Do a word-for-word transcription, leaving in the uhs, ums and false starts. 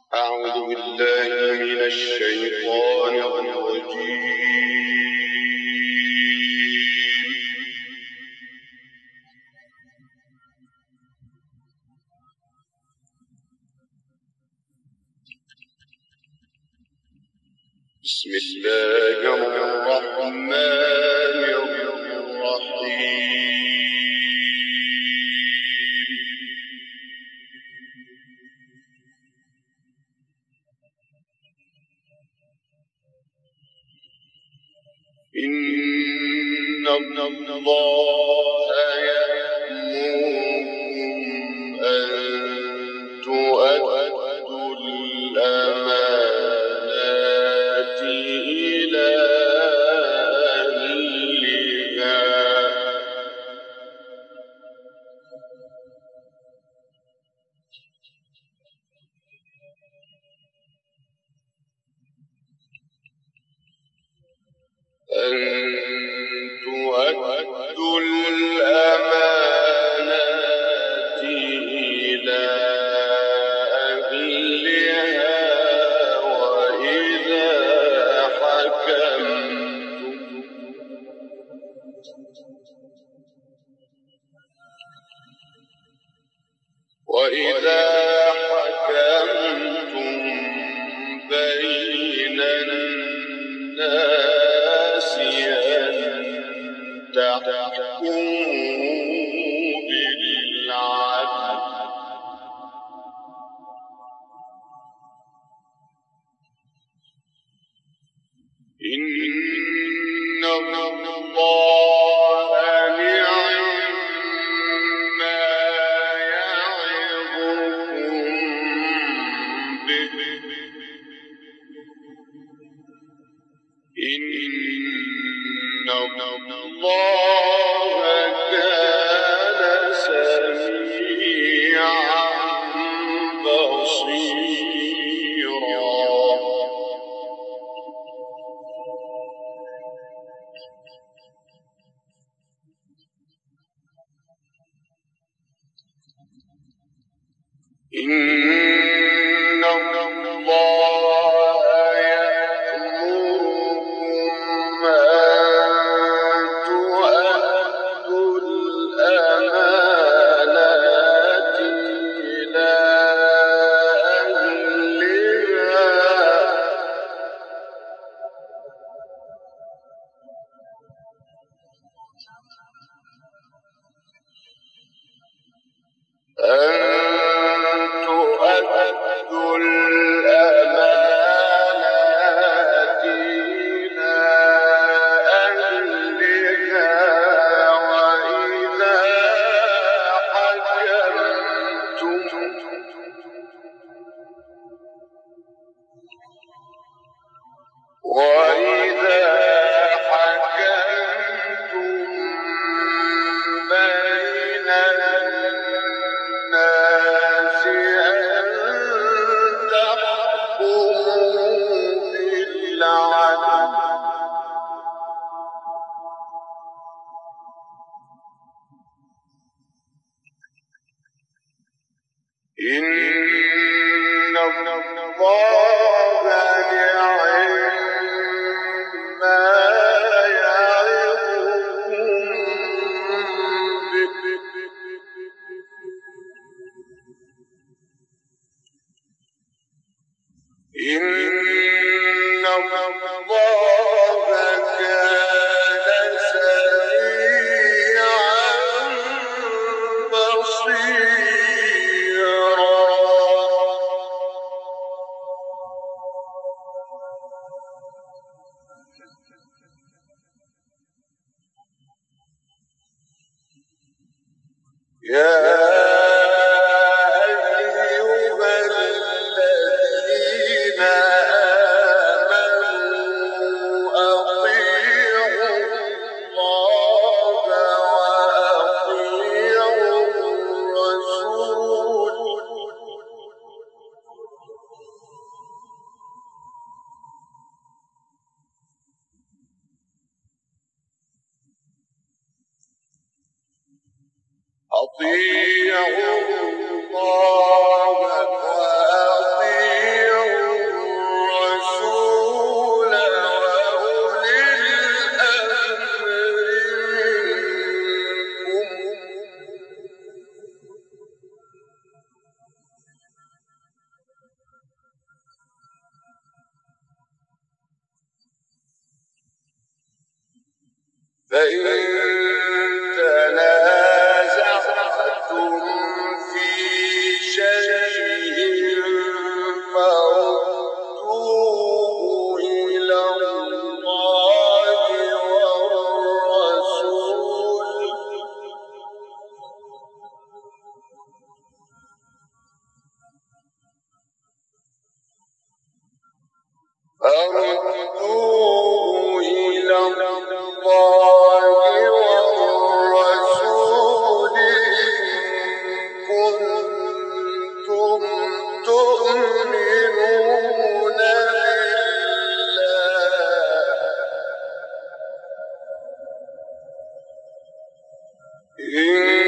أعوذ بالله من الشيطان الرجيم. بسم الله الرحمن الرحيم. إن الله يأمركم أن تؤدوا الأمانات إلى أهلها أن تؤدوا الأمانات إلى أهلها وإذا حكمتم وإذا حكمتم بين الناس تحكموا بالعدل إن الله نعم ما يعظكم به إن الله كان سميعا بصيرا. إن الله يأمركم أن تؤدوا الأمانات إلى أهلها أن تؤدوا الأمانات إلى أهلها وإذا حكمتم وإذا حكمتم بين الناس أن تحكموا بالعدل إن الله نعم ما يعظكم به إن الله كان سميعا بصيرا. يا أيها الذين آمنوا أطيعوا الله وأطيعوا الرسول أطيعوا الله وأطيعوا فردوه إلى الله والرسول إن كنتم تؤمنون بالله